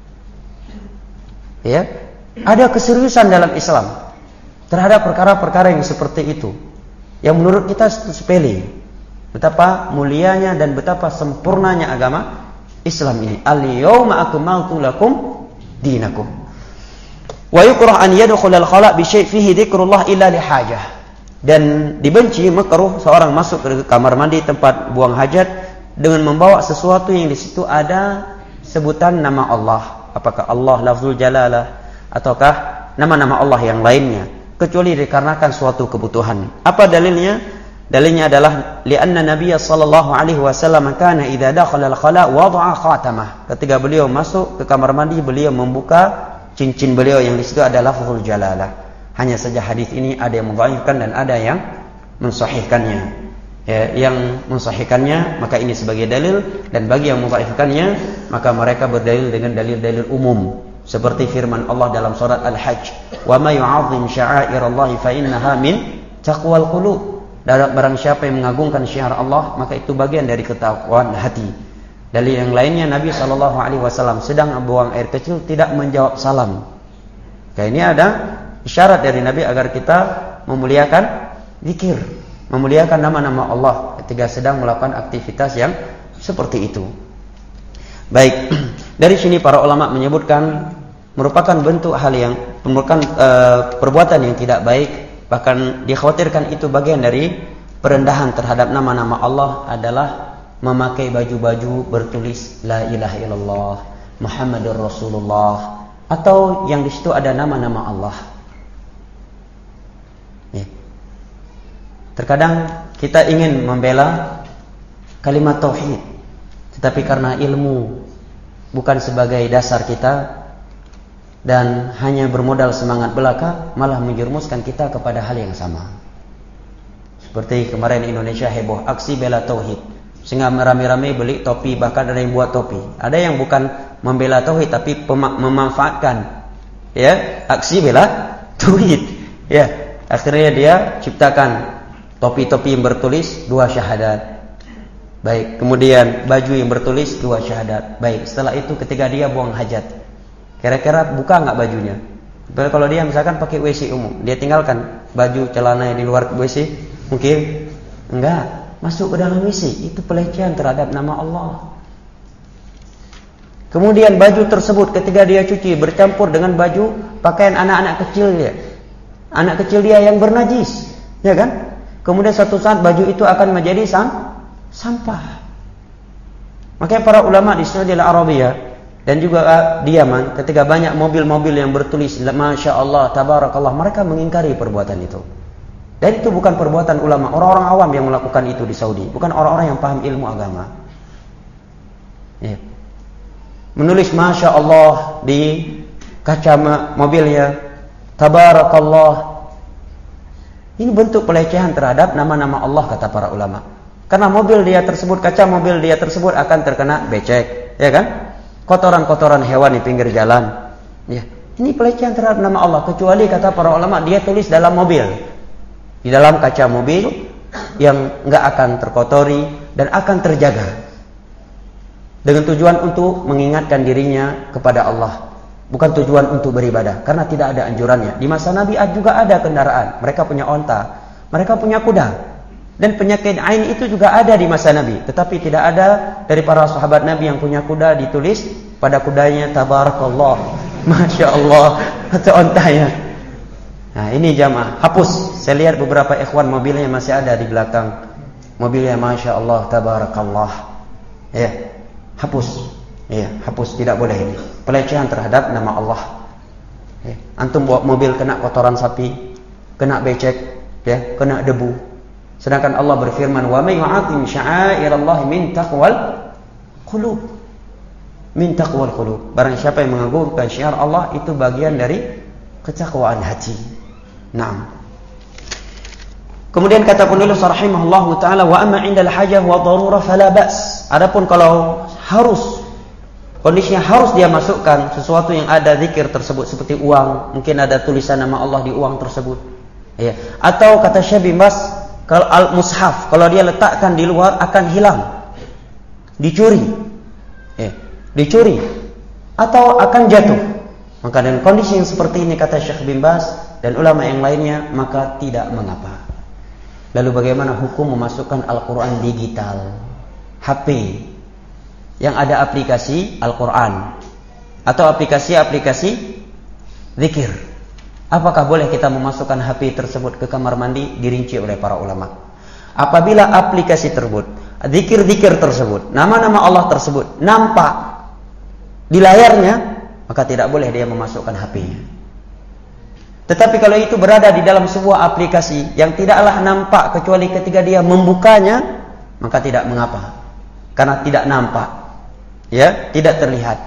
Ya, ada keseriusan dalam Islam terhadap perkara-perkara yang seperti itu, yang menurut kita sepele. Betapa mulianya dan betapa sempurnanya agama Islam ini. Al-yawma akmaltu lakum dinakum. Wa yukrah an yadkhula al-khala' bi syai' fihi dzikrullah illa li hajah. Dan dibenci, makruh seorang masuk ke kamar mandi tempat buang hajat dengan membawa sesuatu yang di situ ada sebutan nama Allah. Apakah Allah lafzul jalalah ataukah nama-nama Allah yang lainnya, kecuali dikarenakan suatu kebutuhan. Apa dalilnya? Dalilnya adalah li'anna Nabiy sallallahu alaihi wasallam kana idza dakhala al-khala' wada'a khatamah. Ketika beliau masuk ke kamar mandi, beliau membuka cincin beliau yang di situ ada lafzul jalalah. Hanya saja hadis ini ada yang mendhaifkan dan ada yang mensahihkannya. Ya, yang mensahihkannya maka ini sebagai dalil, dan bagi yang mendhaifkannya maka mereka berdalil dengan dalil-dalil umum seperti firman Allah dalam surat Al-Hajj, "Wa may yu'azzim sya'airallahi fa innaha min taqwal qulub." Dan barang siapa yang mengagungkan syiar Allah, maka itu bagian dari ketakwaan hati. Dalil yang lainnya, Nabi shallallahu alaihi wasallam sedang buang air kecil tidak menjawab salam. Kayak ini ada isyarat dari Nabi agar kita memuliakan zikir, memuliakan nama-nama Allah ketika sedang melakukan aktivitas yang seperti itu. Baik, dari sini para ulama menyebutkan merupakan bentuk hal yang merupakan uh, perbuatan yang tidak baik, bahkan dikhawatirkan itu bagian dari perendahan terhadap nama-nama Allah adalah memakai baju-baju bertulis La ilaha illallah Muhammadur Rasulullah, atau yang di situ ada nama-nama Allah. Ya. Terkadang kita ingin membela kalimat tauhid, tetapi karena ilmu bukan sebagai dasar kita dan hanya bermodal semangat belaka, malah menjerumuskan kita kepada hal yang sama. Seperti kemarin Indonesia heboh aksi bela tauhid, sehingga merame-rame beli topi, bahkan ada yang buat topi. Ada yang bukan membela tauhid tapi memanfaatkan ya aksi bela tauhid. Ya, akhirnya dia ciptakan topi-topi yang bertulis dua syahadat. Baik, kemudian baju yang bertulis dua syahadat. Baik, setelah itu ketika dia buang hajat, kira-kira buka enggak bajunya? Kalau dia misalkan pakai W C umum, dia tinggalkan baju celana yang di luar W C, mungkin enggak. Masuk ke dalam W C, itu pelecehan terhadap nama Allah. Kemudian baju tersebut ketika dia cuci bercampur dengan baju pakaian anak-anak kecil dia, anak kecil dia yang bernajis, ya kan? Kemudian suatu saat baju itu akan menjadi sam, sampah. Makanya para ulama di Saudi Arabia dan juga di Yaman, ketika banyak mobil-mobil yang bertulis Masya Allah, Tabarakallah, mereka mengingkari perbuatan itu. Dan itu bukan perbuatan ulama, orang-orang awam yang melakukan itu di Saudi, bukan orang-orang yang paham ilmu agama. Ya. Menulis Masya Allah di kaca mobilnya, Tabarakallah, Ini bentuk pelecehan terhadap nama-nama Allah kata para ulama. Karena mobil dia tersebut, kaca mobil dia tersebut akan terkena becek, ya kan? Kotoran-kotoran hewan di pinggir jalan. Ya, ini pelecehan terhadap nama Allah, kecuali kata para ulama dia tulis dalam mobil. Di dalam kaca mobil yang enggak akan terkotori dan akan terjaga. Dengan tujuan untuk mengingatkan dirinya kepada Allah. Bukan tujuan untuk beribadah, karena tidak ada anjurannya. Di masa Nabi juga ada kendaraan, mereka punya onta, mereka punya kuda. Dan penyakit ain itu juga ada di masa Nabi, tetapi tidak ada dari para sahabat Nabi yang punya kuda ditulis pada kudanya tabarakallah, masya Allah, atau ontanya. Nah ini jamaah, hapus. Saya lihat beberapa ikhwan mobilnya masih ada di belakang. Mobilnya masya Allah, tabarakallah. Ya, hapus. Ya, hapus, tidak boleh ini. Pelecehan terhadap nama Allah. Ya. Antum bawa mobil kena kotoran sapi, kena becek, ya, kena debu. Sedangkan Allah berfirman, "Wa may yu'azzim sya'airallahi min taqwal qulub." Min taqwal qulub. Barang siapa yang mengagungkan syiar Allah, itu bagian dari ketakwaan hati. Naam. Kemudian kata penulis rahimahullahu taala, "Wa amma 'indal hajah wa darurah fala ba's." Adapun kalau harus kondisinya harus dia masukkan sesuatu yang ada zikir tersebut seperti uang, mungkin ada tulisan nama Allah di uang tersebut. Ya. Atau kata Syekh bin Baz, kalau al-mushaf, kalau dia letakkan di luar akan hilang, dicuri, eh, dicuri, atau akan jatuh. Maka dengan kondisi yang seperti ini kata Syekh bin Baz dan ulama yang lainnya, maka tidak mengapa. Lalu bagaimana hukum memasukkan Al-Quran digital, H P yang ada aplikasi Al-Quran atau aplikasi-aplikasi zikir? Apakah boleh kita memasukkan H P tersebut ke kamar mandi? Dirinci oleh para ulama. Apabila aplikasi tersebut, zikir-zikir tersebut, nama-nama Allah tersebut nampak di layarnya, maka tidak boleh dia memasukkan H P-nya. Tetapi kalau itu berada di dalam sebuah aplikasi yang tidaklah nampak kecuali ketika dia membukanya, maka tidak mengapa. Karena tidak nampak, ya, tidak terlihat.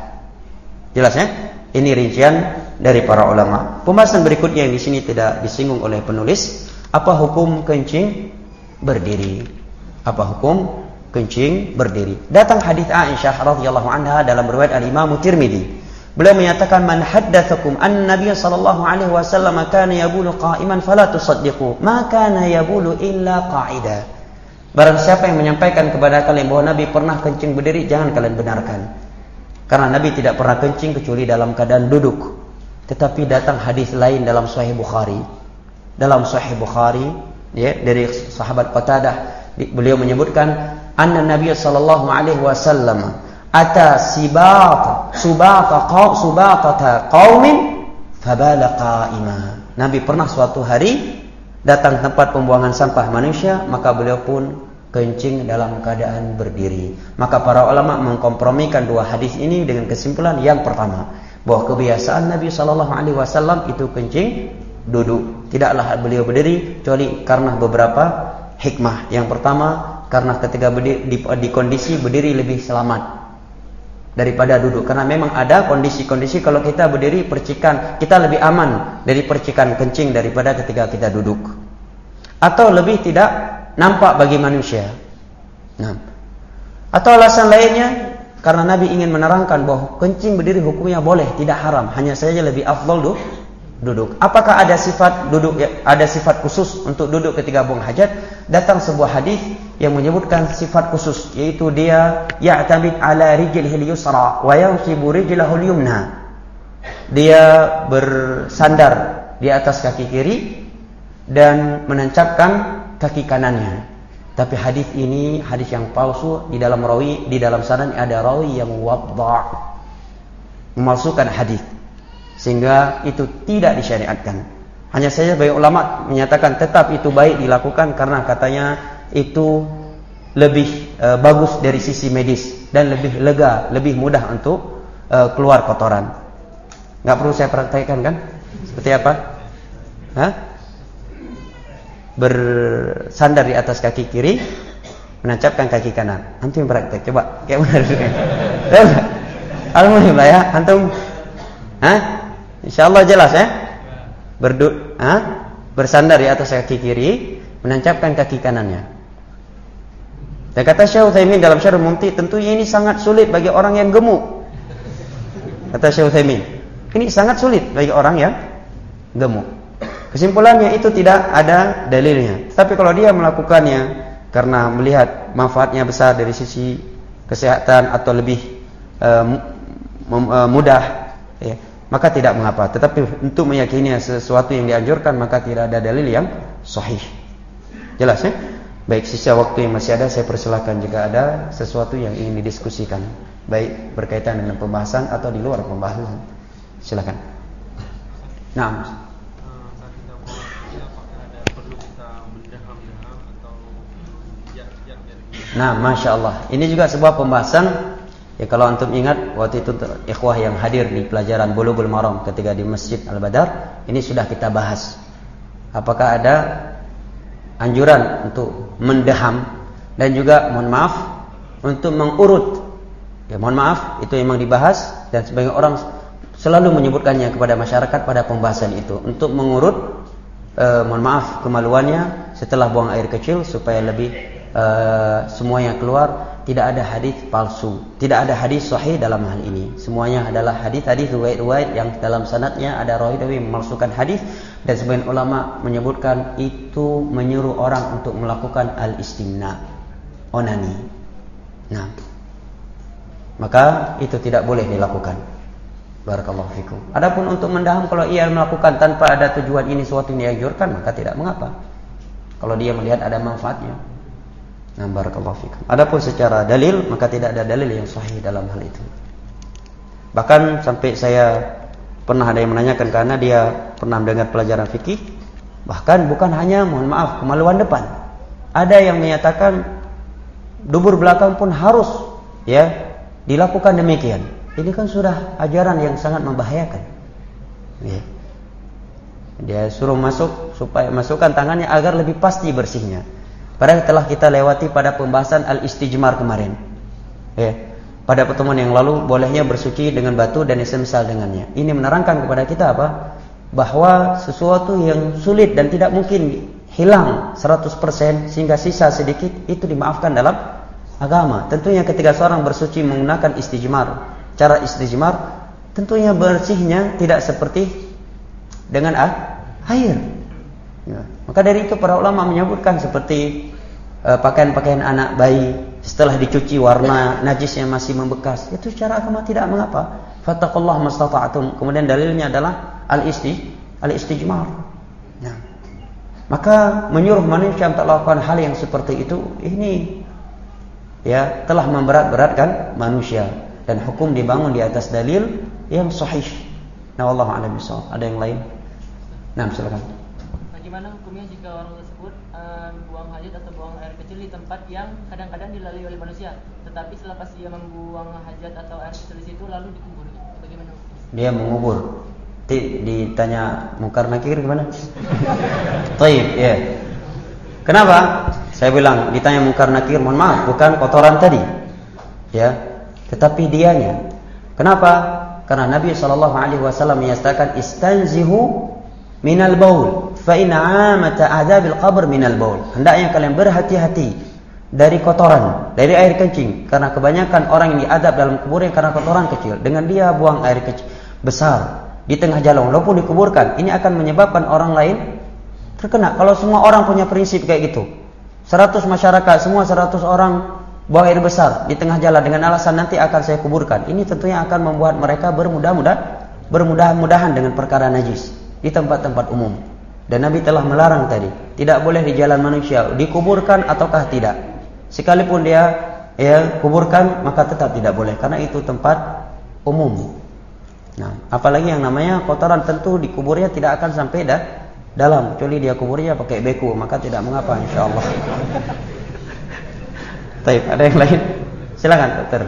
Jelas ya? Ini rincian dari para ulama. Pembahasan berikutnya yang di sini tidak disinggung oleh penulis, apa hukum kencing berdiri? Apa hukum kencing berdiri? Datang hadis Aisyah radhiyallahu anha dalam riwayat Al-Imam Tirmidzi. Beliau menyatakan, "Man haddatsakum anna Nabiy sallallahu alaihi wasallam kana yabulu qa'iman fala tusaddiqu, ma kana yabulu illa qa'ida." Barang siapa yang menyampaikan kepada kalian bahwa Nabi pernah kencing berdiri, jangan kalian benarkan. Karena Nabi tidak pernah kencing kecuali dalam keadaan duduk. Tetapi datang hadis lain dalam Sahih Bukhari. Dalam Sahih Bukhari, ya, dari sahabat Qatadah, beliau menyebutkan, "Anna Nabiy sallallahu alaihi wasallam ata sibat subata qaum subata qaumin fabala qa'ima." Nabi pernah suatu hari datang tempat pembuangan sampah manusia, maka beliau pun kencing dalam keadaan berdiri. Maka para ulama mengkompromikan dua hadis ini dengan kesimpulan yang pertama, bahwa kebiasaan Nabi sallallahu alaihi wasallam itu kencing duduk, tidaklah beliau berdiri kecuali karena beberapa hikmah. Yang pertama, karena ketika berdiri, di, di kondisi berdiri lebih selamat daripada duduk. Karena memang ada kondisi-kondisi kalau kita berdiri percikan, kita lebih aman dari percikan kencing daripada ketika kita duduk. Atau lebih tidak nampak bagi manusia. Nah, atau alasan lainnya karena Nabi ingin menerangkan bahwa kencing berdiri hukumnya boleh, tidak haram, hanya saja lebih afdal duduk. Apakah ada sifat duduk, ada sifat khusus untuk duduk ketika buang hajat? Datang sebuah hadis yang menyebutkan sifat khusus, yaitu dia ya'tamid ala rijlihil yusra wa yansibu rijlahul yumna. Dia bersandar di atas kaki kiri dan menancapkan kaki kanannya. Tapi hadis ini hadis yang palsu. Di dalam rawi, di dalam sanad ada rawi yang wadha', memalsukan hadis, sehingga itu tidak disyariatkan. Hanya saja banyak ulama menyatakan tetap itu baik dilakukan karena katanya itu lebih e, bagus dari sisi medis dan lebih lega, lebih mudah untuk e, keluar kotoran. Nggak perlu saya praktekkan kan? Seperti apa? Hah? Bersandar di atas kaki kiri, menancapkan kaki kanan. Antum praktek, coba kayak benar. Alhamdulillah ya, antum. Hah? Insyaallah jelas ya. Berdu, hah? bersandar di atas kaki kiri, menancapkan kaki kanannya. Dan kata Syekh Utsaimin dalam Syarh Mumti, tentunya ini sangat sulit bagi orang yang gemuk. Kata Syekh Utsaimin, ini sangat sulit bagi orang yang gemuk. Kesimpulannya itu tidak ada dalilnya. Tapi kalau dia melakukannya karena melihat manfaatnya besar dari sisi kesehatan atau lebih uh, uh, mudah, ya, maka tidak mengapa. Tetapi untuk meyakini sesuatu yang dianjurkan, maka tidak ada dalil yang sahih. Jelas ya? Baik, sisa waktu yang masih ada, saya persilakan jika ada sesuatu yang ingin didiskusikan, baik berkaitan dengan pembahasan atau di luar pembahasan. Silakan. Nah, Nah, Masya Allah, ini juga sebuah pembahasan. Ya, kalau antum ingat waktu itu ikhwah yang hadir di pelajaran Bulughul Maram ketika di Masjid Al-Badar, ini sudah kita bahas. Apakah ada anjuran untuk mendaham dan juga mohon maaf untuk mengurut. Ya, mohon maaf, itu memang dibahas dan sebagian orang selalu menyebutkannya kepada masyarakat pada pembahasan itu untuk mengurut eh, mohon maaf kemaluannya setelah buang air kecil supaya lebih Uh, semua yang keluar. Tidak ada hadis palsu, tidak ada hadis sahih dalam hal ini. Semuanya adalah hadis-hadis riwayat-riwayat yang dalam sanadnya ada rawi-rawi memalsukan hadis, dan sebagian ulama menyebutkan itu menyuruh orang untuk melakukan al-istimna, onani. Nah, maka itu tidak boleh dilakukan. Barakallahu fikum. Adapun untuk mendaham, kalau ia melakukan tanpa ada tujuan ini suatu yang dianjurkan, maka tidak mengapa. Kalau dia melihat ada manfaatnya. Nah, barakallahu fikum. Adapun secara dalil, maka tidak ada dalil yang sahih dalam hal itu. Bahkan sampai saya pernah ada yang menanyakan, karena dia pernah mendengar pelajaran fikih, bahkan bukan hanya mohon maaf kemaluan depan. Ada yang menyatakan dubur belakang pun harus ya dilakukan demikian. Ini kan sudah ajaran yang sangat membahayakan. Ya. Dia suruh masuk supaya masukkan tangannya agar lebih pasti bersihnya. Padahal telah kita lewati pada pembahasan al-istijmar kemarin. Ya, pada pertemuan yang lalu bolehnya bersuci dengan batu dan semisal dengannya. Ini menerangkan kepada kita apa? Bahwa sesuatu yang sulit dan tidak mungkin hilang seratus persen sehingga sisa sedikit itu dimaafkan dalam agama. Tentunya ketika seorang bersuci menggunakan istijmar, cara istijmar tentunya bersihnya tidak seperti dengan air. Ya. Maka dari itu para ulama menyebutkan seperti uh, pakaian-pakaian anak bayi setelah dicuci warna najisnya masih membekas, itu secara agama tidak mengapa. Fattaqullaha mastata'tum. Kemudian dalilnya adalah al-isti al-istijmar. Ya. Maka menyuruh manusia untuk melakukan hal yang seperti itu, ini ya telah memberat-beratkan manusia, dan hukum dibangun di atas dalil yang sahih. Nah, wallahu a'lam bishawab. Ada yang lain? Nah, silakan. Bagaimana hukumnya jika orang tersebut uh, buang hajat atau buang air kecil di tempat yang kadang-kadang dilalui oleh manusia, tetapi selepas dia membuang hajat atau air kecil di situ lalu dikubur? Bagaimana? Dia mengubur. Ditanya mungkar nakir gimana? Taib, ya. Kenapa? Saya bilang ditanya mungkar nakir, mohon maaf, bukan kotoran tadi. Ya, tetapi dianya. Kenapa? Karena Nabi sallallahu alaihi wasallam menyatakan istanzihu minal baul fa in 'amata adabil qabr minal baul. Hendaknya kalian berhati-hati dari kotoran, dari air kencing, karena kebanyakan orang yang diadab dalam kuburnya karena kotoran kecil. Dengan dia buang air kecil besar di tengah jalan walaupun dikuburkan, ini akan menyebabkan orang lain terkena. Kalau semua orang punya prinsip kayak gitu, seratus masyarakat semua seratus orang buang air besar di tengah jalan dengan alasan nanti akan saya kuburkan, ini tentunya akan membuat mereka bermudah-mudah bermudah-mudahan dengan perkara najis di tempat-tempat umum. Dan Nabi telah melarang tadi, tidak boleh di jalan manusia, dikuburkan ataukah tidak. Sekalipun dia ya kuburkan, maka tetap tidak boleh karena itu tempat umum. Nah, apalagi yang namanya kotoran, tentu dikuburnya tidak akan sampai dah dalam, kecuali dia kuburnya pakai beku, maka tidak mengapa insyaallah. Baik, ada yang lain? Silakan, dokter.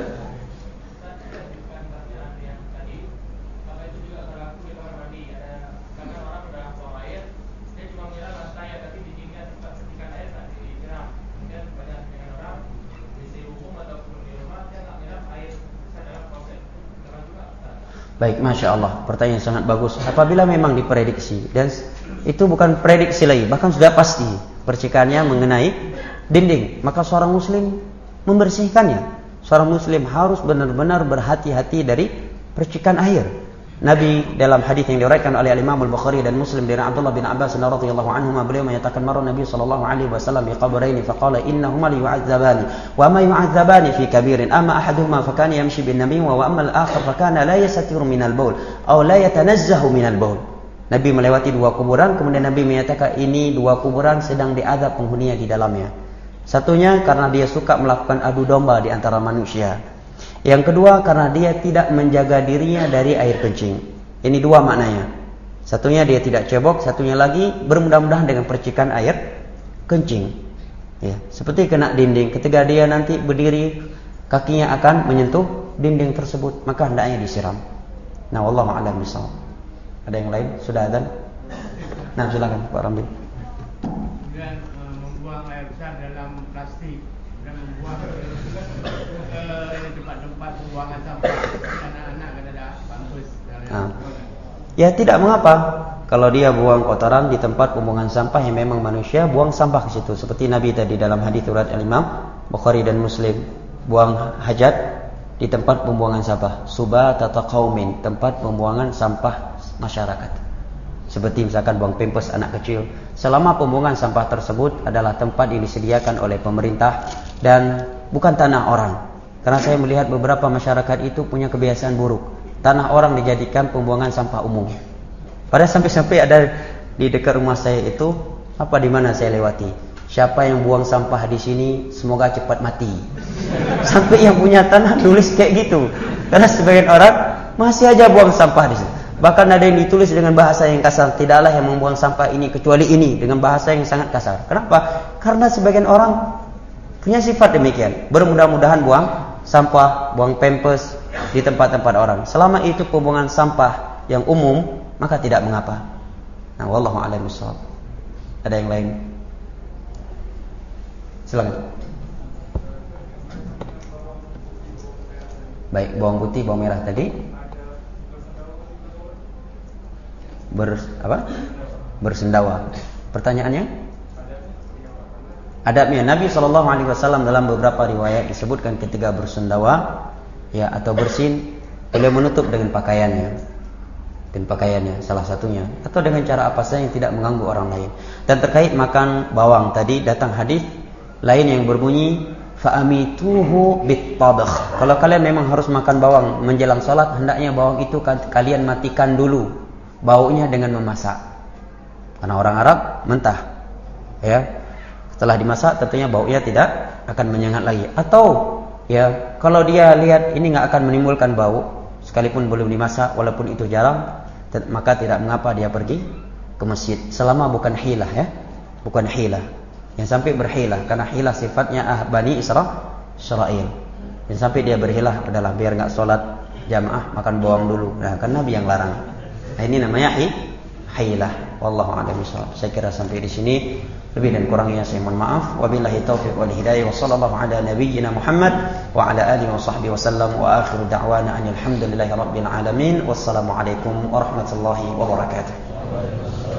Baik, Masya Allah, pertanyaan sangat bagus. Apabila memang diprediksi, dan itu bukan prediksi lagi, bahkan sudah pasti percikannya mengenai dinding, maka seorang muslim membersihkannya. Seorang muslim harus benar-benar berhati-hati dari percikan air. Nabi dalam hadis yang diriwayatkan oleh Imam Al-Bukhari dan Muslim dari Abdullah bin Abbas radhiyallahu anhuma, beliau menyatakan marra Nabi sallallahu alaihi wasallam bi qabraini faqala innahuma la yu'adzabani wa ma yu'adzabani fi kabirin amma ahaduhuma fa kana yamshi bin nabiy wa amma al-akhar fa kana la yastatiru min al-baul aw la yatanazzahu min al-baul. Nabi melewati dua kuburan, kemudian Nabi menyatakan ini dua kuburan sedang diazab penghuninya di dalamnya. Satunya karena dia suka melakukan adu domba di antara manusia. Yang kedua karena dia tidak menjaga dirinya dari air kencing. Ini dua maknanya. Satunya dia tidak cebok, satunya lagi bermudah-mudahan dengan percikan air kencing. Ya, seperti kena dinding. Ketika dia nanti berdiri, kakinya akan menyentuh dinding tersebut, maka hendaknya disiram. Nah, wallahu a'lam bishawab. Ada yang lain? Sudah adzan? Nah, silakan Pak Ramli. Kemudian membuang air besar dalam plastik dan membuang tempat-tempat pembuangan sampah anak-anak kan ada bagus. Nah. Ya tidak mengapa kalau dia buang kotoran di tempat pembuangan sampah yang memang manusia buang sampah ke situ. Seperti Nabi tadi dalam hadis riwayat Imam Bukhari dan Muslim, buang hajat di tempat pembuangan sampah. Subatata qaumin, tempat pembuangan sampah masyarakat. Seperti misalkan buang pempes anak kecil. Selama pembuangan sampah tersebut adalah tempat yang disediakan oleh pemerintah dan bukan tanah orang. Karena saya melihat beberapa masyarakat itu punya kebiasaan buruk. Tanah orang dijadikan pembuangan sampah umum. Pada sampai-sampai ada di dekat rumah saya itu, apa di mana saya lewati, siapa yang buang sampah di sini semoga cepat mati. Sampai yang punya tanah tulis kayak gitu. Karena sebagian orang masih aja buang sampah di sini. Bahkan ada yang ditulis dengan bahasa yang kasar, tidaklah yang membuang sampah ini kecuali ini, dengan bahasa yang sangat kasar. Kenapa? Karena sebagian orang punya sifat demikian. Bermudah-mudahan buang sampah, buang pempes di tempat-tempat orang. Selama itu pembuangan sampah yang umum, maka tidak mengapa. Nah, wallahu a'lam bishawab. Ada yang lain? Silakan. Baik, bawang putih, bawang merah tadi ber apa? Bersendawa. Pertanyaannya? Adabnya Nabi shallallahu alaihi wasallam dalam beberapa riwayat disebutkan ketika bersendawa ya atau bersin, beliau menutup dengan pakaiannya, dengan pakaiannya salah satunya, atau dengan cara apa saja yang tidak mengganggu orang lain. Dan terkait makan bawang tadi datang hadis lain yang berbunyi fa'amituhu bit-tabakh. Kalau kalian memang harus makan bawang menjelang salat, hendaknya bawang itu kalian matikan dulu baunya dengan memasak. Karena orang Arab mentah, ya. Setelah dimasak tentunya baunya tidak akan menyengat lagi. Atau ya kalau dia lihat ini nggak akan menimbulkan bau, sekalipun belum dimasak walaupun itu jarang, maka tidak mengapa dia pergi ke masjid. Selama bukan hilah ya, bukan hilah. Yang sampai berhilah, karena hilah sifatnya ah Bani Israel. Yang sampai dia berhilah adalah biar nggak sholat jamaah makan bawang dulu. Nah kan Nabi yang larang. Nah, ini namanya hi, hilah. Wallahu a'lam bishawab. Saya kira sampai di sini. Lebih dan kurangnya saya mohon maaf. Wabillahi taufiq wal hidayah. Wa sallallahu ala nabiyyina Muhammad wa ala alihi wa sahbihi wasallam. Wa akhiru da'wana anil hamdulillahi rabbil alamin. Wassalamualaikum warahmatullahi wabarakatuh.